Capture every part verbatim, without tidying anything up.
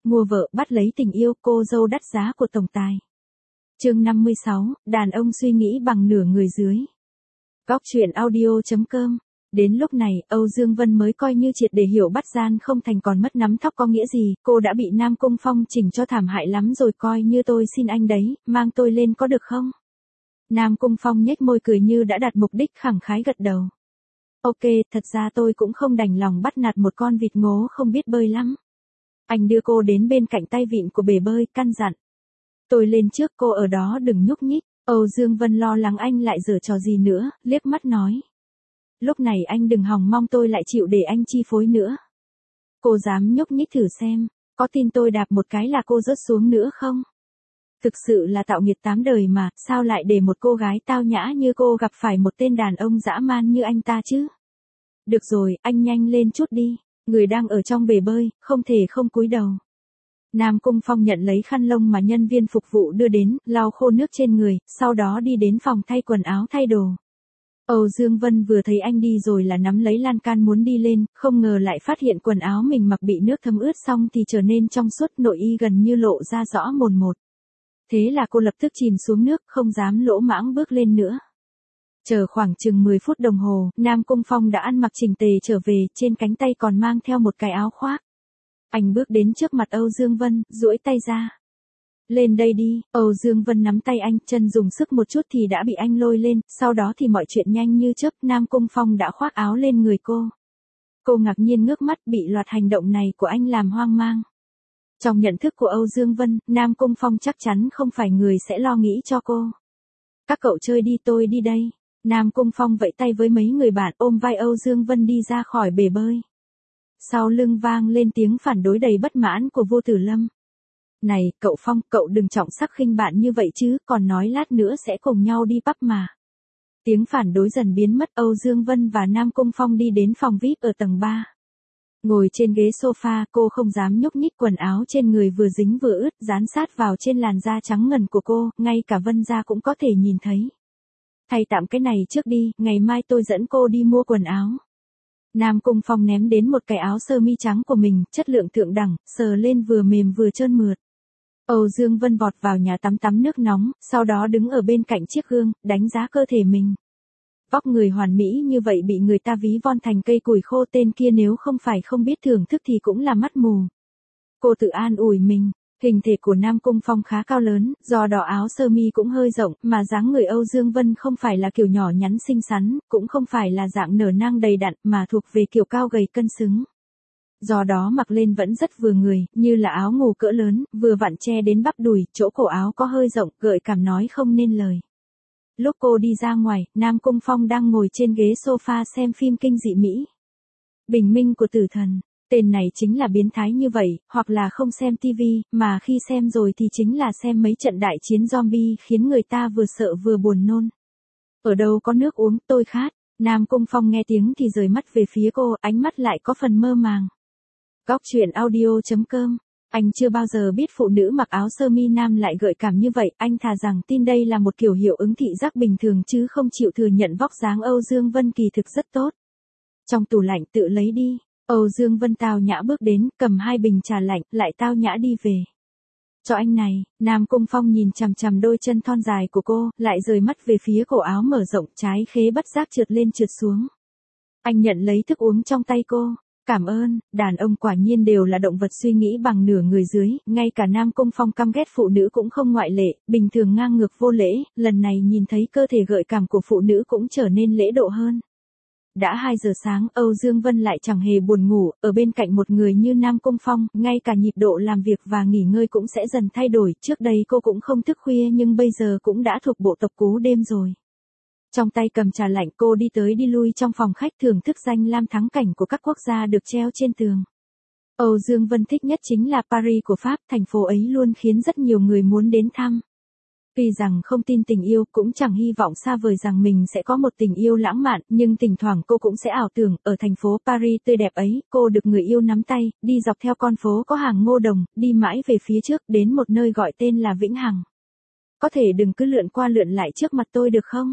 mua vợ, bắt lấy tình yêu, cô dâu đắt giá của tổng tài. Chương năm mươi sáu, đàn ông suy nghĩ bằng nửa người dưới. Góc truyện audio chấm com. Đến lúc này, Âu Dương Vân mới coi như triệt để hiểu bắt gian không thành còn mất nắm thóc có nghĩa gì, cô đã bị Nam Cung Phong chỉnh cho thảm hại lắm rồi, coi như tôi xin anh đấy, mang tôi lên có được không? Nam Cung Phong nhếch môi cười như đã đạt mục đích, khẳng khái gật đầu. Ok, thật ra tôi cũng không đành lòng bắt nạt một con vịt ngố không biết bơi lắm. Anh đưa cô đến bên cạnh tay vịn của bể bơi, căn dặn. Tôi lên trước, cô ở đó đừng nhúc nhích. Âu Dương Vân lo lắng anh lại giở trò gì nữa, liếc mắt nói. Lúc này anh đừng hòng mong tôi lại chịu để anh chi phối nữa. Cô dám nhúc nhích thử xem, có tin tôi đạp một cái là cô rớt xuống nữa không? Thực sự là tạo nghiệt tám đời mà, sao lại để một cô gái tao nhã như cô gặp phải một tên đàn ông dã man như anh ta chứ? Được rồi, anh nhanh lên chút đi, người đang ở trong bể bơi, không thể không cúi đầu. Nam Cung Phong nhận lấy khăn lông mà nhân viên phục vụ đưa đến, lau khô nước trên người, sau đó đi đến phòng thay quần áo thay đồ. Âu Dương Vân vừa thấy anh đi rồi là nắm lấy lan can muốn đi lên, không ngờ lại phát hiện quần áo mình mặc bị nước thấm ướt xong thì trở nên trong suốt, nội y gần như lộ ra rõ mồn một. Thế là cô lập tức chìm xuống nước, không dám lỗ mãng bước lên nữa. Chờ khoảng chừng mười phút đồng hồ, Nam Cung Phong đã ăn mặc chỉnh tề trở về, trên cánh tay còn mang theo một cái áo khoác. Anh bước đến trước mặt Âu Dương Vân, duỗi tay ra. Lên đây đi, Âu Dương Vân nắm tay anh, chân dùng sức một chút thì đã bị anh lôi lên, sau đó thì mọi chuyện nhanh như chớp, Nam Cung Phong đã khoác áo lên người cô. Cô ngạc nhiên ngước mắt, bị loạt hành động này của anh làm hoang mang. Trong nhận thức của Âu Dương Vân, Nam Cung Phong chắc chắn không phải người sẽ lo nghĩ cho cô. Các cậu chơi đi, tôi đi đây. Nam Cung Phong vẫy tay với mấy người bạn, ôm vai Âu Dương Vân đi ra khỏi bể bơi. Sau lưng vang lên tiếng phản đối đầy bất mãn của Vô Tử Lâm. Này, cậu Phong, cậu đừng trọng sắc khinh bạn như vậy chứ, còn nói lát nữa sẽ cùng nhau đi pub mà. Tiếng phản đối dần biến mất, Âu Dương Vân và Nam Cung Phong đi đến phòng vi ai pi ở tầng ba. Ngồi trên ghế sofa, cô không dám nhúc nhích, quần áo trên người vừa dính vừa ướt, dán sát vào trên làn da trắng ngần của cô, ngay cả Vân Gia cũng có thể nhìn thấy. Thay tạm cái này trước đi, ngày mai tôi dẫn cô đi mua quần áo. Nam Cung Phong ném đến một cái áo sơ mi trắng của mình, chất lượng thượng đẳng, sờ lên vừa mềm vừa trơn mượt. Âu Dương Vân vọt vào nhà tắm tắm nước nóng, sau đó đứng ở bên cạnh chiếc gương, đánh giá cơ thể mình. Vóc người hoàn mỹ như vậy bị người ta ví von thành cây củi khô, tên kia nếu không phải không biết thưởng thức thì cũng là mắt mù. Cô tự an ủi mình, hình thể của Nam Cung Phong khá cao lớn, do đó áo sơ mi cũng hơi rộng, mà dáng người Âu Dương Vân không phải là kiểu nhỏ nhắn xinh xắn, cũng không phải là dạng nở nang đầy đặn, mà thuộc về kiểu cao gầy cân xứng. Do đó mặc lên vẫn rất vừa người, như là áo ngủ cỡ lớn, vừa vặn che đến bắp đùi, chỗ cổ áo có hơi rộng, gợi cảm nói không nên lời. Lúc cô đi ra ngoài, Nam Cung Phong đang ngồi trên ghế sofa xem phim kinh dị Mỹ. Bình minh của tử thần, tên này chính là biến thái như vậy, hoặc là không xem tivi, mà khi xem rồi thì chính là xem mấy trận đại chiến zombie khiến người ta vừa sợ vừa buồn nôn. Ở đâu có nước uống, tôi khát. Nam Cung Phong nghe tiếng thì rời mắt về phía cô, ánh mắt lại có phần mơ màng. Góc truyện audio chấm com. Anh chưa bao giờ biết phụ nữ mặc áo sơ mi nam lại gợi cảm như vậy, anh thà rằng tin đây là một kiểu hiệu ứng thị giác bình thường chứ không chịu thừa nhận vóc dáng Âu Dương Vân kỳ thực rất tốt. Trong tủ lạnh tự lấy đi. Âu Dương Vân tao nhã bước đến, cầm hai bình trà lạnh, lại tao nhã đi về. Cho anh này, Nam Cung Phong nhìn chằm chằm đôi chân thon dài của cô, lại rời mắt về phía cổ áo mở rộng, trái khế bất giác trượt lên trượt xuống. Anh nhận lấy thức uống trong tay cô. Cảm ơn, đàn ông quả nhiên đều là động vật suy nghĩ bằng nửa người dưới, ngay cả Nam Cung Phong căm ghét phụ nữ cũng không ngoại lệ, bình thường ngang ngược vô lễ, lần này nhìn thấy cơ thể gợi cảm của phụ nữ cũng trở nên lễ độ hơn. Đã hai giờ sáng, Âu Dương Vân lại chẳng hề buồn ngủ, ở bên cạnh một người như Nam Cung Phong, ngay cả nhịp độ làm việc và nghỉ ngơi cũng sẽ dần thay đổi, trước đây cô cũng không thức khuya nhưng bây giờ cũng đã thuộc bộ tộc cú đêm rồi. Trong tay cầm trà lạnh, cô đi tới đi lui trong phòng khách thưởng thức danh lam thắng cảnh của các quốc gia được treo trên tường. Âu Dương Vân thích nhất chính là Paris của Pháp, thành phố ấy luôn khiến rất nhiều người muốn đến thăm. Tuy rằng không tin tình yêu, cũng chẳng hy vọng xa vời rằng mình sẽ có một tình yêu lãng mạn, nhưng thỉnh thoảng cô cũng sẽ ảo tưởng, ở thành phố Paris tươi đẹp ấy, cô được người yêu nắm tay, đi dọc theo con phố có hàng ngô đồng, đi mãi về phía trước, đến một nơi gọi tên là Vĩnh Hằng. Có thể đừng cứ lượn qua lượn lại trước mặt tôi được không?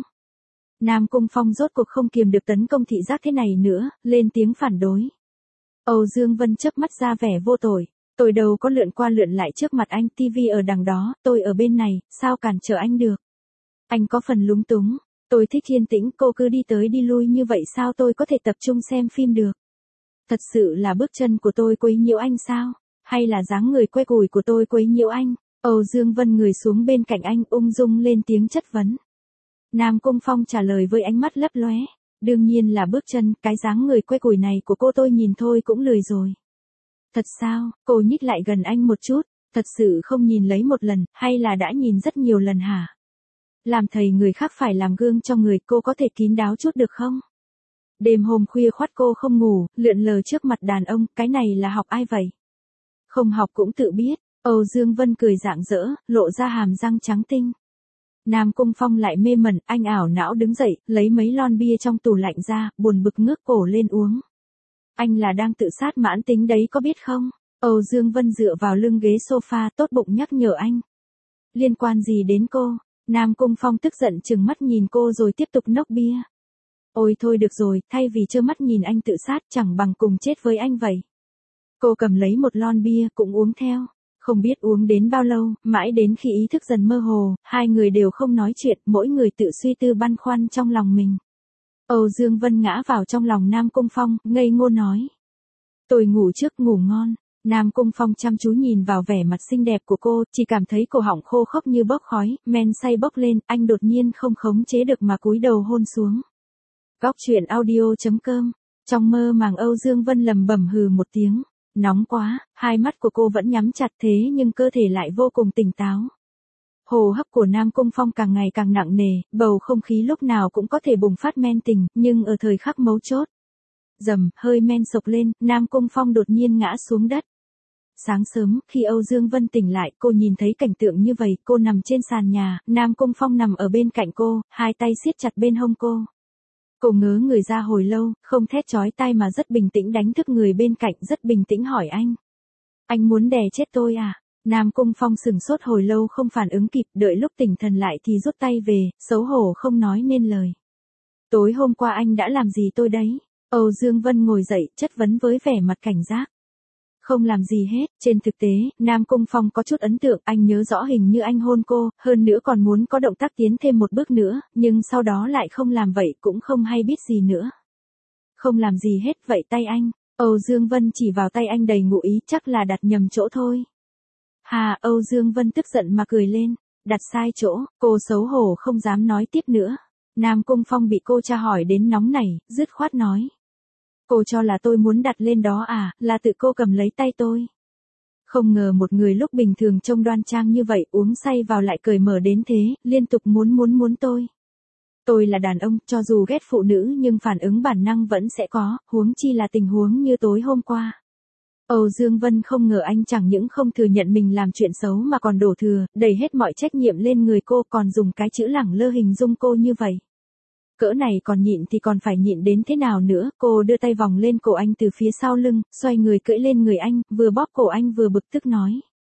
Nam Cung Phong rốt cuộc không kiềm được tấn công thị giác thế này nữa, lên tiếng phản đối. Âu Dương Vân chớp mắt ra vẻ vô tội. Tôi đâu có lượn qua lượn lại trước mặt anh, tivi ở đằng đó, tôi ở bên này, sao cản trở anh được. Anh có phần lúng túng, tôi thích yên tĩnh, cô cứ đi tới đi lui như vậy sao tôi có thể tập trung xem phim được. Thật sự là bước chân của tôi quấy nhiễu anh sao? Hay là dáng người que củi của tôi quấy nhiễu anh? Âu Dương Vân người xuống bên cạnh anh ung dung lên tiếng chất vấn. Nam Cung Phong trả lời với ánh mắt lấp lóe. Đương nhiên là bước chân, cái dáng người que củi này của cô tôi nhìn thôi cũng lười rồi. Thật sao? Cô nhích lại gần anh một chút. Thật sự không nhìn lấy một lần, hay là đã nhìn rất nhiều lần hả? Làm thầy người khác phải làm gương cho người, cô có thể kín đáo chút được không? Đêm hôm khuya khoắt cô không ngủ, lượn lờ trước mặt đàn ông, cái này là học ai vậy? Không học cũng tự biết. Âu Dương Vân cười rạng rỡ, lộ ra hàm răng trắng tinh. Nam Cung Phong lại mê mẩn, anh ảo não đứng dậy, lấy mấy lon bia trong tủ lạnh ra, buồn bực ngước cổ lên uống. Anh là đang tự sát mãn tính đấy có biết không? Âu Dương Vân dựa vào lưng ghế sofa tốt bụng nhắc nhở anh. Liên quan gì đến cô? Nam Cung Phong tức giận chừng mắt nhìn cô rồi tiếp tục nốc bia. Ôi thôi được rồi, thay vì trơ mắt nhìn anh tự sát chẳng bằng cùng chết với anh vậy. Cô cầm lấy một lon bia cũng uống theo. Không biết uống đến bao lâu, mãi đến khi ý thức dần mơ hồ, hai người đều không nói chuyện, mỗi người tự suy tư băn khoăn trong lòng mình. Âu Dương Vân ngã vào trong lòng Nam Cung Phong, ngây ngô nói. Tôi ngủ trước, ngủ ngon. Nam Cung Phong chăm chú nhìn vào vẻ mặt xinh đẹp của cô, chỉ cảm thấy cổ họng khô khốc như bốc khói, men say bốc lên, anh đột nhiên không khống chế được mà cúi đầu hôn xuống. Góc truyện audio chấm com. Trong mơ màng Âu Dương Vân lầm bẩm hừ một tiếng. Nóng quá, hai mắt của cô vẫn nhắm chặt thế nhưng cơ thể lại vô cùng tỉnh táo. Hô hấp của Nam Cung Phong càng ngày càng nặng nề, bầu không khí lúc nào cũng có thể bùng phát men tình, nhưng ở thời khắc mấu chốt. Dầm, hơi men sộc lên, Nam Cung Phong đột nhiên ngã xuống đất. Sáng sớm, khi Âu Dương Vân tỉnh lại, cô nhìn thấy cảnh tượng như vậy, cô nằm trên sàn nhà, Nam Cung Phong nằm ở bên cạnh cô, hai tay siết chặt bên hông cô. Cô ngớ người ra hồi lâu, không thét chói tai mà rất bình tĩnh đánh thức người bên cạnh, rất bình tĩnh hỏi anh. Anh muốn đè chết tôi à? Nam Cung Phong sừng sốt hồi lâu không phản ứng kịp, đợi lúc tỉnh thần lại thì rút tay về, xấu hổ không nói nên lời. Tối hôm qua anh đã làm gì tôi đấy? Âu Dương Vân ngồi dậy, chất vấn với vẻ mặt cảnh giác. Không làm gì hết, trên thực tế, Nam Cung Phong có chút ấn tượng, anh nhớ rõ hình như anh hôn cô, hơn nữa còn muốn có động tác tiến thêm một bước nữa, nhưng sau đó lại không làm vậy cũng không hay biết gì nữa. Không làm gì hết vậy tay anh, Âu Dương Vân chỉ vào tay anh đầy ngụ ý chắc là đặt nhầm chỗ thôi. Hà, Âu Dương Vân tức giận mà cười lên, đặt sai chỗ, cô xấu hổ không dám nói tiếp nữa. Nam Cung Phong bị cô tra hỏi đến nóng nảy, dứt khoát nói. Cô cho là tôi muốn đặt lên đó à, là tự cô cầm lấy tay tôi. Không ngờ một người lúc bình thường trông đoan trang như vậy uống say vào lại cởi mở đến thế, liên tục muốn muốn muốn tôi. Tôi là đàn ông, cho dù ghét phụ nữ nhưng phản ứng bản năng vẫn sẽ có, huống chi là tình huống như tối hôm qua. Âu Dương Vân không ngờ anh chẳng những không thừa nhận mình làm chuyện xấu mà còn đổ thừa, đẩy hết mọi trách nhiệm lên người cô, còn dùng cái chữ lẳng lơ hình dung cô như vậy. Cỡ này còn nhịn thì còn phải nhịn đến thế nào nữa, cô đưa tay vòng lên cổ anh từ phía sau lưng, xoay người cưỡi lên người anh, vừa bóp cổ anh vừa bực tức nói.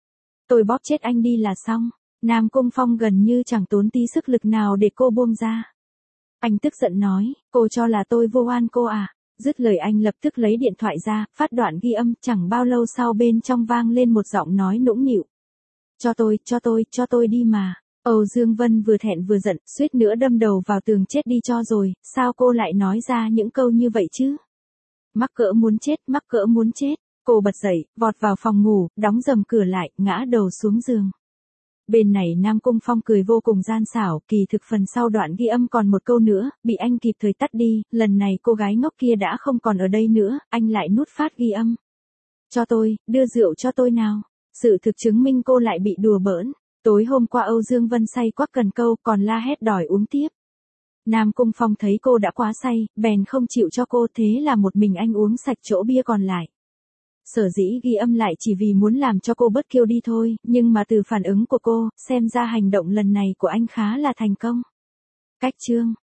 Tôi bóp chết anh đi là xong. Nam Cung Phong gần như chẳng tốn tí sức lực nào để cô buông ra. Anh tức giận nói, cô cho là tôi vô oan cô à? Dứt lời anh lập tức lấy điện thoại ra, phát đoạn ghi âm, chẳng bao lâu sau bên trong vang lên một giọng nói nũng nịu. Cho tôi, cho tôi, cho tôi đi mà. Âu Dương Vân vừa thẹn vừa giận, suýt nữa đâm đầu vào tường chết đi cho rồi, sao cô lại nói ra những câu như vậy chứ? Mắc cỡ muốn chết, mắc cỡ muốn chết. Cô bật dậy, vọt vào phòng ngủ, đóng dầm cửa lại, ngã đầu xuống giường. Bên này Nam Cung Phong cười vô cùng gian xảo, kỳ thực phần sau đoạn ghi âm còn một câu nữa, bị anh kịp thời tắt đi, lần này cô gái ngốc kia đã không còn ở đây nữa, anh lại nút phát ghi âm. Cho tôi, đưa rượu cho tôi nào. Sự thực chứng minh cô lại bị đùa bỡn. Tối hôm qua Âu Dương Vân say quắc cần câu còn la hét đòi uống tiếp. Nam Cung Phong thấy cô đã quá say, bèn không chịu cho cô, thế là một mình anh uống sạch chỗ bia còn lại. Sở dĩ ghi âm lại chỉ vì muốn làm cho cô bớt kiêu đi thôi, nhưng mà từ phản ứng của cô, xem ra hành động lần này của anh khá là thành công. Cách chương